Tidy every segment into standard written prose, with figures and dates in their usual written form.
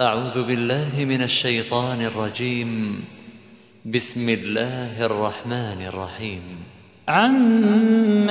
أعوذ بالله من الشيطان الرجيم. بسم الله الرحمن الرحيم. عَمَّ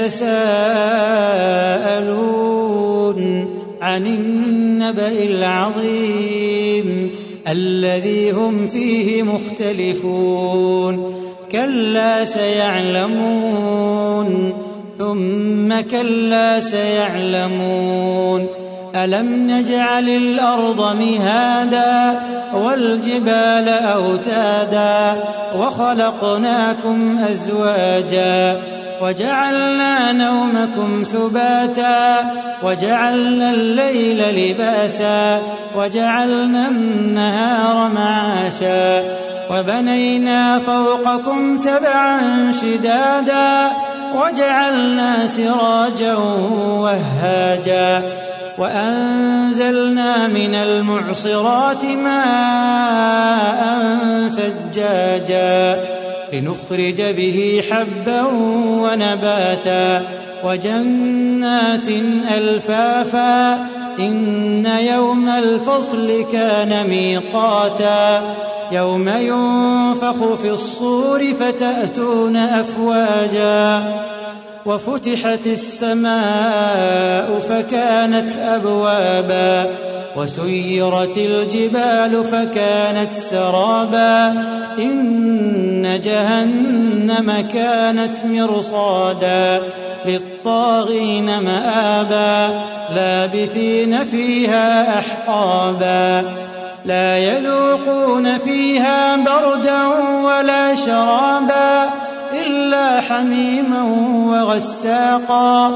يتساءلون عن النبأ العظيم الذي هم فيه مختلفون كلا سيعلمون ثم كلا سيعلمون ألم نجعل الأرض مهادا والجبال أوتادا وخلقناكم أزواجا وجعلنا نومكم سباتا وجعلنا الليل لباسا وجعلنا النهار معاشا وبنينا فوقكم سبعا شدادا وجعلنا سراجا وهاجا وأنزلنا من المعصرات ماء ثجاجا لنخرج به حبا ونباتا وجنات ألفافا إن يوم الفصل كان ميقاتا يوم ينفخ في الصور فتأتون أفواجا وفتحت السماء فكانت أبوابا وسيرت الجبال فكانت سرابا إن جهنم كانت مرصادا للطاغين مآبا لابثين فيها أحقابا لا يذوقون فيها بردا ولا شرابا إلا حميما وغساقا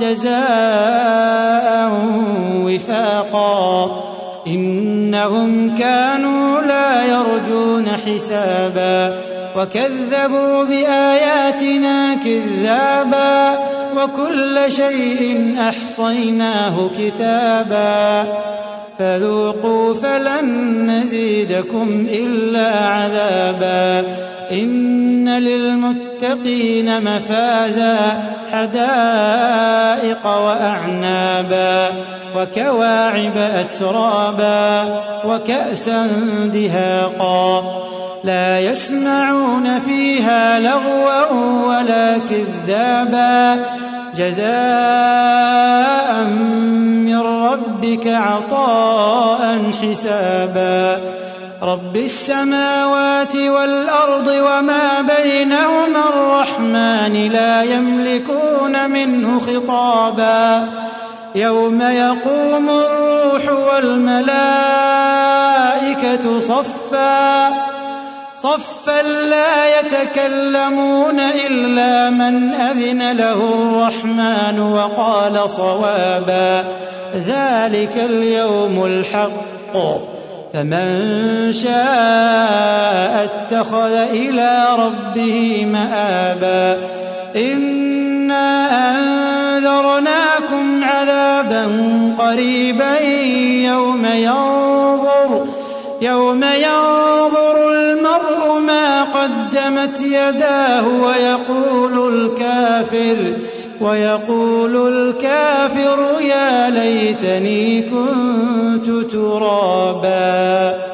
جزاء وفاقا إنهم كانوا لا يرجون حسابا وكذبوا بآياتنا كذابا وكل شيء أحصيناه كتابا فذوقوا فلن نزيدكم إلا عذابا إن للمتقين مفازا حدائق وأعنابا وكواعب أترابا وكأسا دهاقا لا يسمعون فيها لغوا ولا كذابا جزاء من ربك عطاء حسابا رب السماوات والأرض وما بينهما الرحمن لا يملكون منه خطابا يوم يقوم الروح والملائكة صفا لا يتكلمون إلا من أذن له الرحمن وقال صوابا ذلك اليوم الحق فمن شاء اتخذ إلى ربه مآبا إنا أنذرناكم عذابا قريبا يوم ينظر المرء ما قدمت يداه ويقول الكافر يا ليتني كنت ترابا.